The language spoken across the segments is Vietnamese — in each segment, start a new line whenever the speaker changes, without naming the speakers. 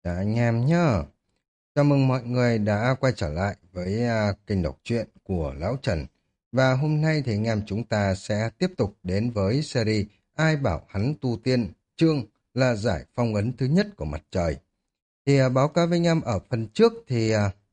Anh em nhá. Chào mừng mọi người đã quay trở lại với kênh đọc truyện của Lão Trần. Và hôm nay thì anh em chúng ta sẽ tiếp tục đến với series Ai bảo hắn tu tiên, chương là giải phong ấn thứ nhất của mặt trời. Thì báo cáo với anh em ở phần trước thì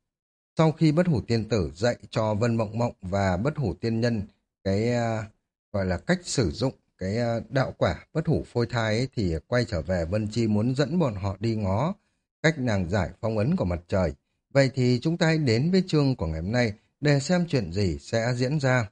sau khi bất hủ tiên tử dạy cho Vân Mộng Mộng và bất hủ tiên nhân cái gọi là cách sử dụng cái đạo quả bất hủ phôi thai ấy, thì quay trở về Vân Chi muốn dẫn bọn họ đi ngó cách nàng giải phong ấn của mặt trời. Vậy thì chúng ta hãy đến với chương của ngày hôm nay để xem chuyện gì sẽ diễn ra.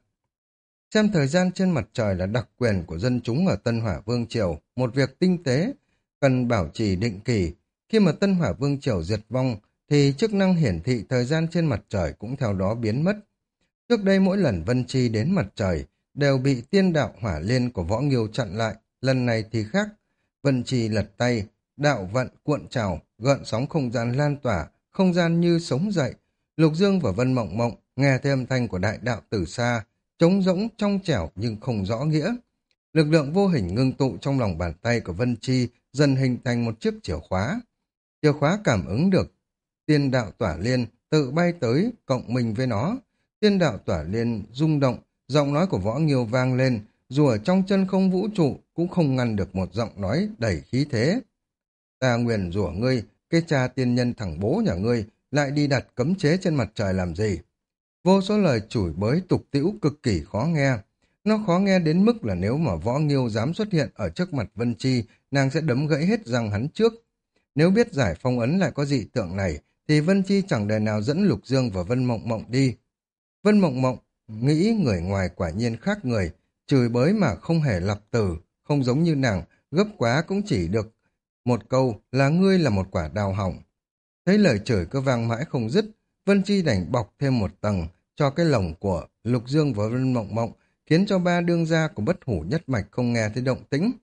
Xem thời gian trên mặt trời là đặc quyền của dân chúng ở Tân Hỏa Vương Triều, một việc tinh tế, cần bảo trì định kỳ. Khi mà Tân Hỏa Vương Triều diệt vong, thì chức năng hiển thị thời gian trên mặt trời cũng theo đó biến mất. Trước đây mỗi lần Vân Chi đến mặt trời, đều bị tiên đạo hỏa liên của Võ Nghiêu chặn lại, lần này thì khác. Vân Chi lật tay, đạo vận cuộn trào, gợn sóng không gian lan tỏa, không gian như sống dậy. Lục Dương và Vân Mộng Mộng nghe thấy âm thanh của đại đạo từ xa, trống rỗng trong trẻo nhưng không rõ nghĩa. Lực lượng vô hình ngưng tụ trong lòng bàn tay của Vân Chi dần hình thành một chiếc chìa khóa. Chìa khóa cảm ứng được tiên đạo tỏa liên tự bay tới cộng minh với nó. Tiên đạo tỏa liên rung động, giọng nói của Võ Nghiêu vang lên, dù ở trong chân không vũ trụ cũng không ngăn được một giọng nói đầy khí thế. Ta nguyền rủa ngươi, cái cha tiên nhân thằng bố nhà ngươi lại đi đặt cấm chế trên mặt trời làm gì? Vô số lời chửi bới tục tĩu cực kỳ khó nghe. Nó khó nghe đến mức là nếu mà Võ Nghiêu dám xuất hiện ở trước mặt Vân Chi, nàng sẽ đấm gãy hết răng hắn trước. Nếu biết giải phong ấn lại có dị tượng này, thì Vân Chi chẳng đời nào dẫn Lục Dương và Vân Mộng Mộng đi. Vân Mộng Mộng nghĩ người ngoài quả nhiên khác người, chửi bới mà không hề lặp từ, không giống như nàng, gấp quá cũng chỉ được một câu là ngươi là một quả đào hỏng. Thấy lời chửi cứ vang mãi không dứt, Vân Chi đành bọc thêm một tầng cho cái lồng của Lục Dương và Vân Mộng Mộng, khiến cho ba đương gia của bất hủ nhất mạch không nghe thấy động tĩnh.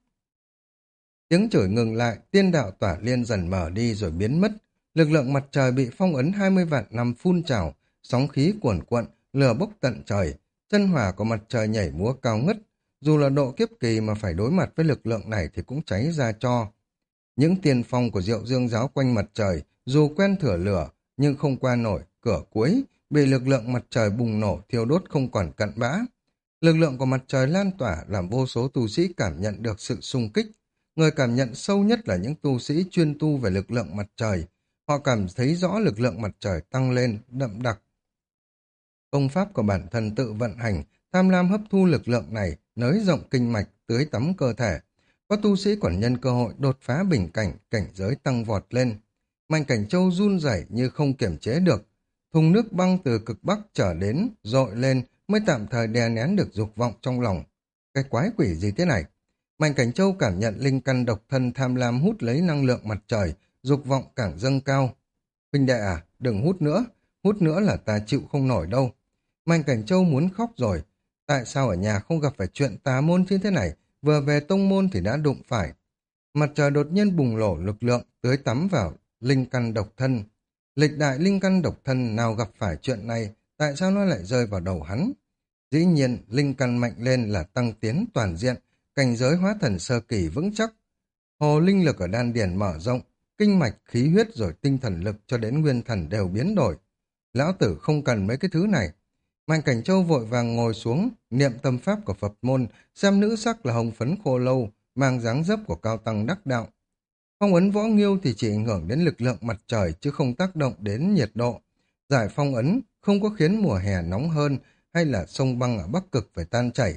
Tiếng chửi ngừng lại, tiên đạo tỏa liên dần mở đi rồi biến mất. Lực lượng mặt trời bị phong ấn 20 vạn năm phun trào, sóng khí cuồn cuộn, lửa bốc tận trời, chân hỏa của mặt trời nhảy múa cao ngất. Dù là độ kiếp kỳ mà phải đối mặt với lực lượng này thì cũng cháy ra cho. Những tiền phong của Diệu Dương giáo quanh mặt trời, dù quen thửa lửa, nhưng không qua nổi cửa cuối, bị lực lượng mặt trời bùng nổ thiêu đốt không còn cặn bã. Lực lượng của mặt trời lan tỏa làm vô số tu sĩ cảm nhận được sự xung kích. Người cảm nhận sâu nhất là những tu sĩ chuyên tu về lực lượng mặt trời. Họ cảm thấy rõ lực lượng mặt trời tăng lên, đậm đặc. Công pháp của bản thân tự vận hành, tham lam hấp thu lực lượng này, nới rộng kinh mạch, tưới tắm cơ thể. Có tu sĩ còn nhân cơ hội đột phá bình cảnh, cảnh giới tăng vọt lên. Mạnh Cảnh Châu run rẩy như không kiểm chế được. Thùng nước băng từ cực bắc trở đến, dội lên, mới tạm thời đè nén được dục vọng trong lòng. Cái quái quỷ gì thế này? Mạnh Cảnh Châu cảm nhận linh căn độc thân tham lam hút lấy năng lượng mặt trời, dục vọng càng dâng cao. Huynh đệ à, đừng hút nữa là ta chịu không nổi đâu. Mạnh Cảnh Châu muốn khóc rồi. Tại sao ở nhà không gặp phải chuyện tà môn như thế này, vừa về tông môn thì đã đụng phải. Mặt trời đột nhiên bùng nổ lực lượng, tưới tắm vào linh căn độc thân. Lịch đại linh căn độc thân nào gặp phải chuyện này, tại sao nó lại rơi vào đầu hắn? Dĩ nhiên, linh căn mạnh lên là tăng tiến toàn diện, cảnh giới hóa thần sơ kỳ vững chắc. Hồ linh lực ở đan điền mở rộng, kinh mạch, khí huyết rồi tinh thần lực cho đến nguyên thần đều biến đổi. Lão tử không cần mấy cái thứ này. Mạnh Cảnh Châu vội vàng ngồi xuống, niệm tâm pháp của Phật môn, xem nữ sắc là hồng phấn khô lâu, mang dáng dấp của cao tăng đắc đạo. Phong ấn Võ Nghiêu thì chỉ ảnh hưởng đến lực lượng mặt trời chứ không tác động đến nhiệt độ. Giải phong ấn không có khiến mùa hè nóng hơn hay là sông băng ở Bắc Cực phải tan chảy.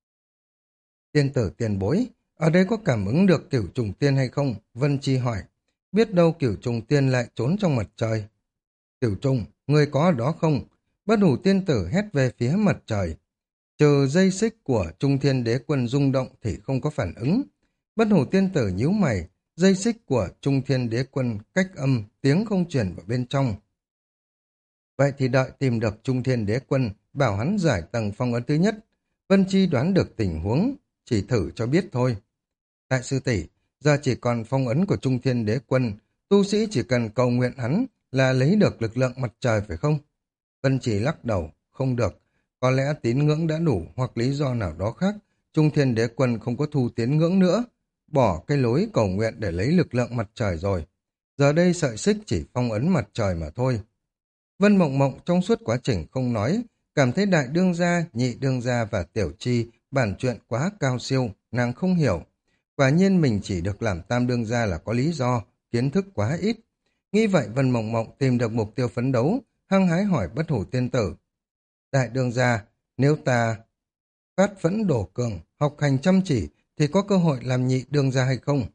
Tiên tử tiền bối, ở đây có cảm ứng được cửu trùng tiên hay không? Vân Chi hỏi. Biết đâu cửu trùng tiên lại trốn trong mặt trời. Cửu trùng, ngươi có ở đó không? Bất hủ tiên tử hét về phía mặt trời. Trừ dây xích của Trung Thiên Đế Quân rung động thì không có phản ứng. Bất hủ tiên tử nhíu mày, dây xích của Trung Thiên Đế Quân cách âm, tiếng không truyền vào bên trong. Vậy thì đợi tìm được Trung Thiên Đế Quân, bảo hắn giải tầng phong ấn thứ nhất. Vân Chi đoán được tình huống, chỉ thử cho biết thôi. Đại sư tỷ, giờ chỉ còn phong ấn của Trung Thiên Đế Quân, tu sĩ chỉ cần cầu nguyện hắn là lấy được lực lượng mặt trời phải không? Vân Chỉ lắc đầu, không được. Có lẽ tín ngưỡng đã đủ hoặc lý do nào đó khác. Trung Thiên Đế Quân không có thu tín ngưỡng nữa. Bỏ cái lối cầu nguyện để lấy lực lượng mặt trời rồi. Giờ đây sợi xích chỉ phong ấn mặt trời mà thôi. Vân Mộng Mộng trong suốt quá trình không nói, cảm thấy đại đương gia, nhị đương gia và tiểu chi bản chuyện quá cao siêu, nàng không hiểu. Quả nhiên mình chỉ được làm tam đương gia là có lý do, kiến thức quá ít. Nghĩ vậy Vân Mộng Mộng tìm được mục tiêu phấn đấu, hăng hái hỏi Bất Hủ Tiên Tử. Đại đương gia, nếu ta phát phẫn đổ cường, học hành chăm chỉ, thì có cơ hội làm nhị đương gia hay không?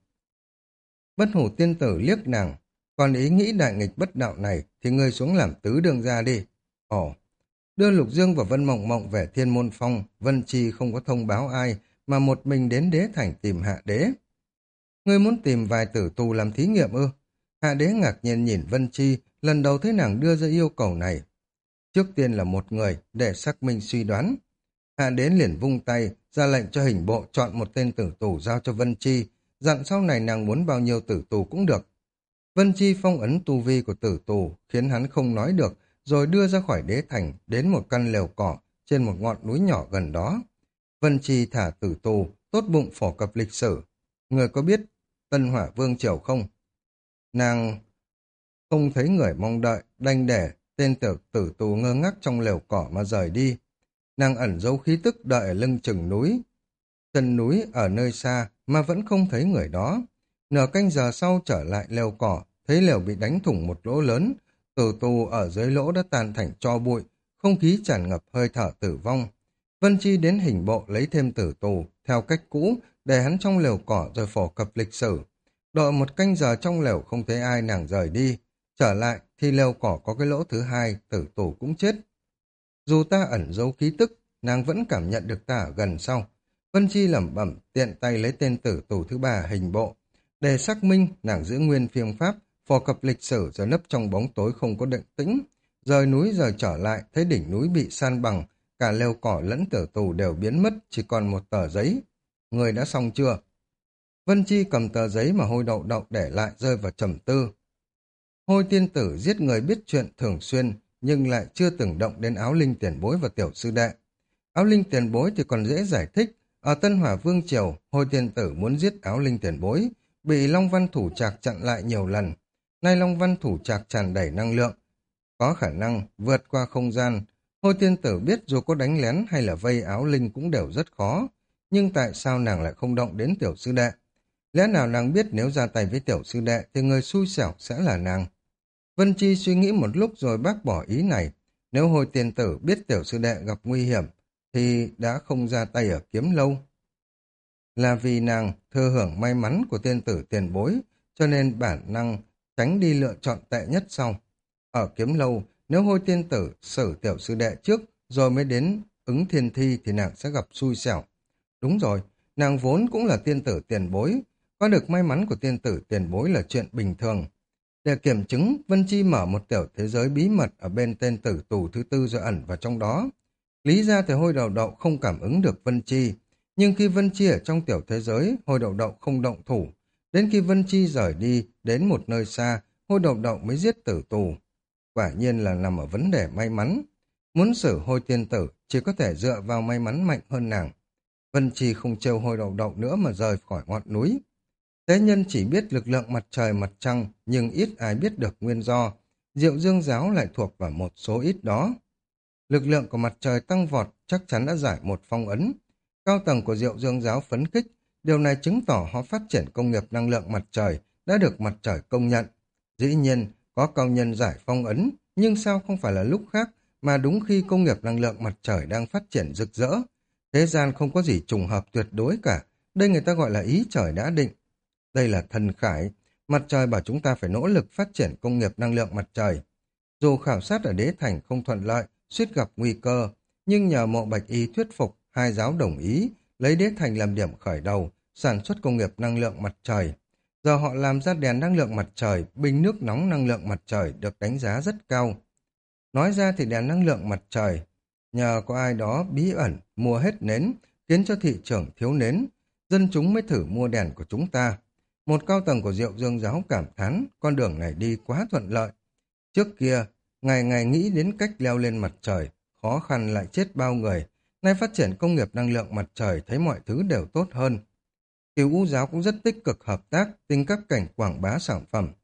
Bất Hủ Tiên Tử liếc nàng, còn ý nghĩ đại nghịch bất đạo này thì ngươi xuống làm tứ đương gia đi. Ồ, đưa Lục Dương và Vân Mộng Mộng về Thiên Môn Phong, Vân Chi không có thông báo ai, mà một mình đến đế thành tìm Hạ Đế. Ngươi muốn tìm vài tử tù làm thí nghiệm ư? Hạ Đế ngạc nhiên nhìn Vân Chi, lần đầu thấy nàng đưa ra yêu cầu này. Trước tiên là một người, để xác minh suy đoán. Hạ Đế liền vung tay, ra lệnh cho hình bộ chọn một tên tử tù giao cho Vân Chi, dặn sau này nàng muốn bao nhiêu tử tù cũng được. Vân Chi phong ấn tu vi của tử tù, khiến hắn không nói được, rồi đưa ra khỏi đế thành, đến một căn lều cỏ, trên một ngọn núi nhỏ gần đó. Vân Chi thả tử tù, tốt bụng phổ cập lịch sử. Người có biết Tân Hỏa Vương Triều không? Nàng không thấy người mong đợi, đành để tên tử tù ngơ ngác trong lều cỏ mà rời đi. Nàng ẩn giấu khí tức đợi ở lưng chừng núi. Chân núi ở nơi xa mà vẫn không thấy người đó. Nửa canh giờ sau trở lại lều cỏ, thấy lều bị đánh thủng một lỗ lớn. Tử tù ở dưới lỗ đã tan thành tro bụi, không khí tràn ngập hơi thở tử vong. Vân Chi đến hình bộ lấy thêm tử tù, theo cách cũ, để hắn trong lều cỏ rồi phổ cập lịch sử. Đợi một canh giờ trong lều không thấy ai nàng rời đi. Trở lại thì lều cỏ có cái lỗ thứ hai, tử tù cũng chết. Dù ta ẩn giấu khí tức, nàng vẫn cảm nhận được ta ở gần sau. Vân Chi lẩm bẩm tiện tay lấy tên tử tù thứ ba hình bộ. Để xác minh, nàng giữ nguyên phiên pháp, phổ cập lịch sử rồi nấp trong bóng tối không có định tĩnh. Rời núi giờ trở lại, thấy đỉnh núi bị san bằng, cả lều cỏ lẫn tử tù đều biến mất, chỉ còn một tờ giấy. Người đã xong chưa? Vân Chi cầm tờ giấy mà Hôi Đậu Đậu để lại rơi vào trầm tư. Hôi tiên tử giết người biết chuyện thường xuyên, nhưng lại chưa từng động đến Áo Linh tiền bối và tiểu sư đệ. Áo Linh tiền bối thì còn dễ giải thích. Ở Tân Hỏa Vương Triều, Hôi tiên tử muốn giết Áo Linh tiền bối, bị Long Văn Thủ Trạc chặn lại nhiều lần. Nay Long Văn Thủ Trạc tràn đầy năng lượng, có khả năng vượt qua không gian. Hôi tiên tử biết dù có đánh lén hay là vây Áo Linh cũng đều rất khó. Nhưng tại sao nàng lại không động đến tiểu sư đệ? Lẽ nào nàng biết nếu ra tay với tiểu sư đệ thì người xui xẻo sẽ là nàng? Vân Chi suy nghĩ một lúc rồi bác bỏ ý này. Nếu Hồi tiên tử biết tiểu sư đệ gặp nguy hiểm thì đã không ra tay ở Kiếm Lâu. Là vì nàng thừa hưởng may mắn của tiên tử tiền bối, cho nên bản năng tránh đi lựa chọn tệ nhất sau. Ở Kiếm Lâu, nếu Hôi tiên tử xử tiểu sư đệ trước rồi mới đến ứng thiên thi thì nàng sẽ gặp xui xẻo. Đúng rồi, nàng vốn cũng là tiên tử tiền bối, có được may mắn của tiên tử tiền bối là chuyện bình thường. Để kiểm chứng, Vân Chi mở một tiểu thế giới bí mật ở bên tên tử tù thứ tư rồi ẩn vào trong đó. Lý ra thì Hôi Đậu Đậu không cảm ứng được Vân Chi, nhưng khi Vân Chi ở trong tiểu thế giới, Hôi Đậu Đậu không động thủ. Đến khi Vân Chi rời đi, đến một nơi xa, Hôi Đậu Đậu mới giết tử tù. Quả nhiên là nằm ở vấn đề may mắn. Muốn xử Hôi tiên tử, chỉ có thể dựa vào may mắn mạnh hơn nàng. Vân Chi không trêu Hôi Đậu Đậu nữa mà rời khỏi ngọn núi. Tế nhân chỉ biết lực lượng mặt trời mặt trăng, nhưng ít ai biết được nguyên do. Diệu Dương giáo lại thuộc vào một số ít đó. Lực lượng của mặt trời tăng vọt chắc chắn đã giải một phong ấn. Cao tầng của Diệu Dương giáo phấn khích, điều này chứng tỏ họ phát triển công nghiệp năng lượng mặt trời đã được mặt trời công nhận. Dĩ nhiên, có cao nhân giải phong ấn, nhưng sao không phải là lúc khác mà đúng khi công nghiệp năng lượng mặt trời đang phát triển rực rỡ. Thế gian không có gì trùng hợp tuyệt đối cả, đây người ta gọi là ý trời đã định. Đây là thần khải, mặt trời bảo chúng ta phải nỗ lực phát triển công nghiệp năng lượng mặt trời. Dù khảo sát ở đế thành không thuận lợi, suýt gặp nguy cơ, nhưng nhờ Mộ Bạch Y thuyết phục, hai giáo đồng ý, lấy đế thành làm điểm khởi đầu, sản xuất công nghiệp năng lượng mặt trời. Giờ họ làm ra đèn năng lượng mặt trời, bình nước nóng năng lượng mặt trời được đánh giá rất cao. Nói ra thì đèn năng lượng mặt trời, nhờ có ai đó bí ẩn mua hết nến, khiến cho thị trường thiếu nến, dân chúng mới thử mua đèn của chúng ta. Một cao tầng của Diệu Dương giáo cảm thán, con đường này đi quá thuận lợi. Trước kia, ngày ngày nghĩ đến cách leo lên mặt trời, khó khăn lại chết bao người. Nay phát triển công nghiệp năng lượng mặt trời thấy mọi thứ đều tốt hơn. Cửu U giáo cũng rất tích cực hợp tác, tìm các cảnh quảng bá sản phẩm.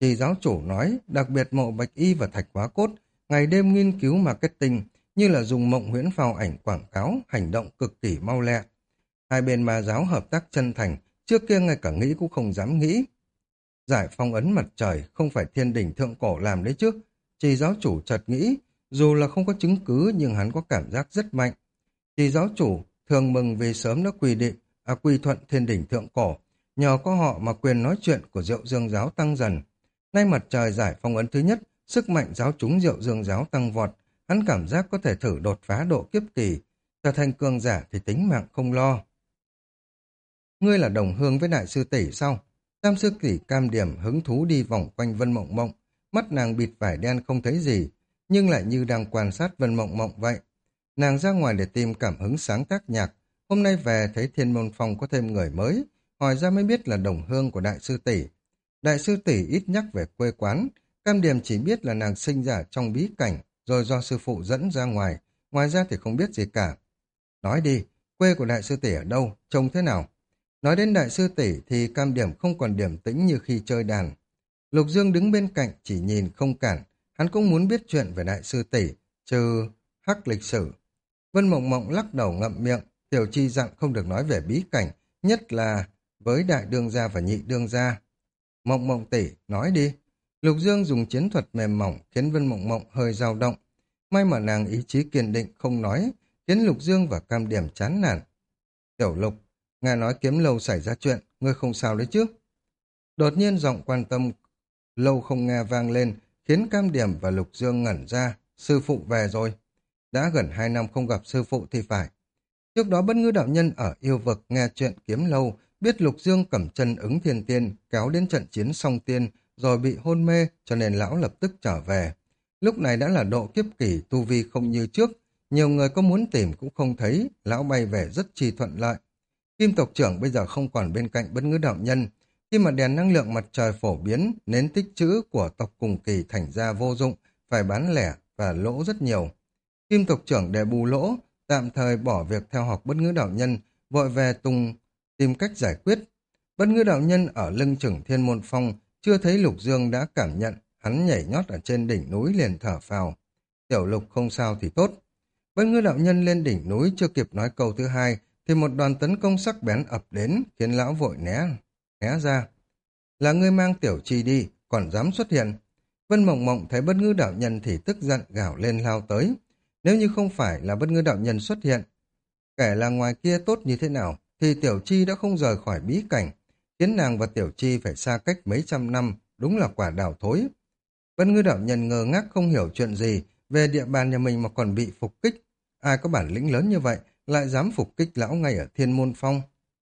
Trì giáo chủ nói, đặc biệt Mộ Bạch Y và Thạch Hóa Cốt ngày đêm nghiên cứu marketing, như là dùng mộng huyễn phao ảnh quảng cáo, hành động cực kỳ mau lẹ. Hai bên ma giáo hợp tác chân thành, trước kia ngay cả nghĩ cũng không dám nghĩ. Giải phong ấn mặt trời không phải thiên đỉnh thượng cổ làm đấy chứ. Trì giáo chủ chợt nghĩ, dù là không có chứng cứ nhưng hắn có cảm giác rất mạnh. Trì giáo chủ thường mừng vì sớm đã quy thuận thiên đỉnh thượng cổ, nhờ có họ mà quyền nói chuyện của Diệu Dương giáo tăng dần. Nay mặt trời giải phong ấn thứ nhất, sức mạnh giáo chúng Diệu Dương giáo tăng vọt, hắn cảm giác có thể thử đột phá độ kiếp kỳ, trở thành cường giả thì tính mạng không lo. Ngươi là đồng hương với đại sư tỷ sao? Tam sư tỷ Cam Điểm hứng thú đi vòng quanh Vân Mộng Mộng, mắt nàng bịt vải đen không thấy gì, nhưng lại như đang quan sát Vân Mộng Mộng vậy. Nàng ra ngoài để tìm cảm hứng sáng tác nhạc, hôm nay về thấy Thiên Môn Phong có thêm người mới, hỏi ra mới biết là đồng hương của đại sư tỷ. Đại sư tỷ ít nhắc về quê quán, Cam Điểm chỉ biết là nàng sinh ra trong bí cảnh, rồi do sư phụ dẫn ra ngoài ra thì không biết gì cả. Nói đi, quê của đại sư tỷ ở đâu, trông thế nào? Nói đến đại sư tỷ thì Cam Điểm không còn điềm tĩnh như khi chơi đàn. Lục Dương đứng bên cạnh chỉ nhìn không cản, hắn cũng muốn biết chuyện về đại sư tỷ, trừ hắc lịch sử. Vân Mộng Mộng lắc đầu ngậm miệng, Tiểu Chi dặn không được nói về bí cảnh, nhất là với đại đương gia và nhị đương gia. Mộng Mộng tỷ, nói đi. Lục Dương dùng chiến thuật mềm mỏng khiến Vân Mộng Mộng hơi dao động. May mà nàng ý chí kiên định không nói, khiến Lục Dương và Cam Điểm chán nản. Tiểu Lục, nghe nói Kiếm Lâu xảy ra chuyện, ngươi không sao đấy chứ? Đột nhiên giọng quan tâm lâu không nghe vang lên, khiến Cam Điểm và Lục Dương ngẩn ra. Sư phụ về rồi. Đã gần 2 năm không gặp sư phụ thì phải. Trước đó Bất Ngư đạo nhân ở yêu vực nghe chuyện Kiếm Lâu, biết Lục Dương cầm chân ứng thiên tiên, kéo đến trận chiến song tiên, rồi bị hôn mê, cho nên lão lập tức trở về. Lúc này đã là độ kiếp kỳ, tu vi không như trước, nhiều người có muốn tìm cũng không thấy, lão bay về rất chi thuận lợi. Kim tộc trưởng bây giờ không còn bên cạnh Bất Ngư đạo nhân, khi mà đèn năng lượng mặt trời phổ biến, nến tích trữ của tộc cùng kỳ thành ra vô dụng, phải bán lẻ và lỗ rất nhiều. Kim tộc trưởng để bù lỗ, tạm thời bỏ việc theo học Bất Ngữ đạo nhân, vội về tìm cách giải quyết. Bất Ngữ đạo nhân ở lưng chừng Thiên Môn Phong, chưa thấy Lục Dương đã cảm nhận, hắn nhảy nhót ở trên đỉnh núi liền thở phào. Tiểu Lục không sao thì tốt. Bất Ngữ đạo nhân lên đỉnh núi chưa kịp nói câu thứ hai, thì một đoàn tấn công sắc bén ập đến, khiến lão vội né ra. Là ngươi mang Tiểu Chi đi, còn dám xuất hiện. Vân Mộng Mộng thấy Bất Ngữ đạo nhân thì tức giận gào lên lao tới. Nếu như không phải là Bất Ngư đạo nhân xuất hiện, kể là ngoài kia tốt như thế nào, thì Tiểu Chi đã không rời khỏi bí cảnh, khiến nàng và Tiểu Chi phải xa cách mấy trăm năm, đúng là quả đào thối. Bất Ngư đạo nhân ngơ ngác không hiểu chuyện gì, về địa bàn nhà mình mà còn bị phục kích. Ai có bản lĩnh lớn như vậy, lại dám phục kích lão ngay ở Thiên Môn Phong.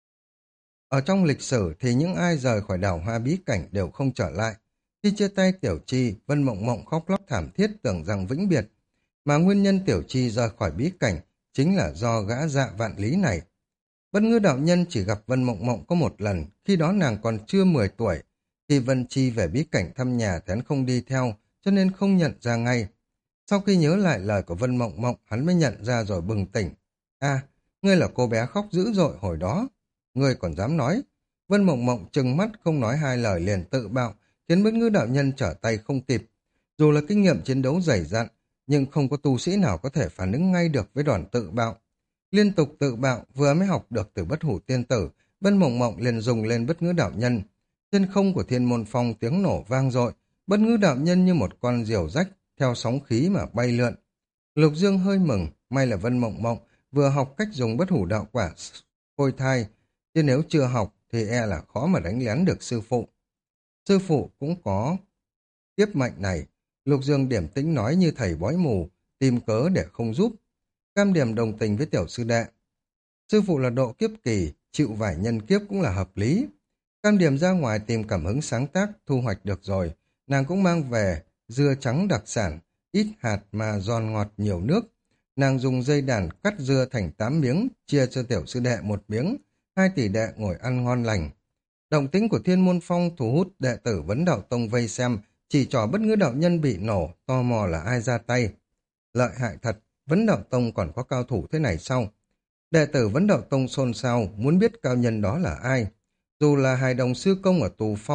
Ở trong lịch sử thì những ai rời khỏi đảo Hoa bí cảnh đều không trở lại. Khi chia tay Tiểu Chi, Vân Mộng Mộng khóc lóc thảm thiết tưởng rằng vĩnh biệt. Mà nguyên nhân Tiểu Chi rời khỏi bí cảnh chính là do gã Dạ Vạn Lý này. Bất Ngư đạo nhân chỉ gặp Vân Mộng Mộng có một lần, khi đó nàng còn chưa 10 tuổi. Khi Vân Chi về bí cảnh thăm nhà thì hắn không đi theo, cho nên không nhận ra ngay. Sau khi nhớ lại lời của Vân Mộng Mộng, hắn mới nhận ra rồi bừng tỉnh. À, ngươi là cô bé khóc dữ dội hồi đó. Ngươi còn dám nói. Vân Mộng Mộng trừng mắt không nói hai lời liền tự bạo, khiến Bất Ngư đạo nhân trở tay không kịp. Dù là kinh nghiệm chiến đấu dày dặn, nhưng không có tu sĩ nào có thể phản ứng ngay được với đòn tự bạo. Liên tục tự bạo vừa mới học được từ Bất Hủ Tiên Tử, Vân Mộng Mộng liền dùng lên Bất Ngữ đạo nhân. Trên không của Thiên Môn Phong tiếng nổ vang dội, Bất Ngữ đạo nhân như một con diều rách theo sóng khí mà bay lượn. Lục Dương hơi mừng, may là Vân Mộng Mộng vừa học cách dùng Bất Hủ đạo quả phôi thai, chứ nếu chưa học thì e là khó mà đánh lén được sư phụ. Sư phụ cũng có tiếp mạnh này. Lục Dương điểm tĩnh nói như thầy bói mù, tìm cớ để không giúp. Cam Điểm đồng tình với tiểu sư đệ. Sư phụ là độ kiếp kỳ, chịu vài nhân kiếp cũng là hợp lý. Cam Điểm ra ngoài tìm cảm hứng sáng tác, thu hoạch được rồi. Nàng cũng mang về dưa trắng đặc sản, ít hạt mà giòn ngọt nhiều nước. Nàng dùng dây đàn cắt dưa thành 8 miếng, chia cho tiểu sư đệ 1 miếng. 2 tỷ đệ ngồi ăn ngon lành. Động tĩnh của Thiên Môn Phong thu hút đệ tử Vấn Đạo Tông vây xem, chỉ trỏ Bất Ngữ đạo nhân bị nổ, tò mò là ai ra tay. Lợi hại thật, Vấn Đạo Tông còn có cao thủ thế này sao? Đệ tử Vấn Đạo Tông xôn xao, muốn biết cao nhân đó là ai. Dù là hài đồng sư công ở Tù Phong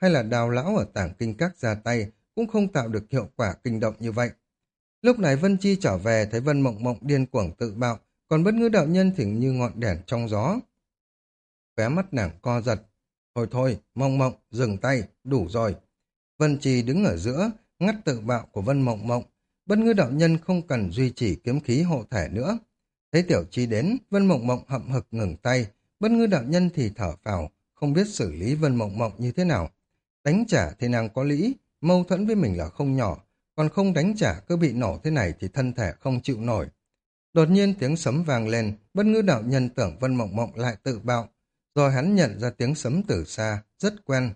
hay là Đào lão ở Tảng Kinh Các ra tay cũng không tạo được hiệu quả kinh động như vậy. Lúc này Vân Chi trở về thấy Vân Mộng Mộng điên cuồng tự bạo, còn Bất Ngữ đạo nhân thì như ngọn đèn trong gió. Khóe mắt nàng co giật. Thôi thôi, Mộng Mộng, dừng tay, đủ rồi. Vân Chi đứng ở giữa, ngắt tự bạo của Vân Mộng Mộng. Bất Ngữ đạo nhân không cần duy trì kiếm khí hộ thể nữa. Thấy Tiểu Chi đến, Vân Mộng Mộng hậm hực ngừng tay. Bất Ngữ đạo nhân thì thở phào, không biết xử lý Vân Mộng Mộng như thế nào. Đánh trả thì nàng có lý, mâu thuẫn với mình là không nhỏ, còn không đánh trả cứ bị nổ thế này thì thân thể không chịu nổi. Đột nhiên tiếng sấm vang lên, Bất Ngữ đạo nhân tưởng Vân Mộng Mộng lại tự bạo, rồi hắn nhận ra tiếng sấm từ xa, rất quen.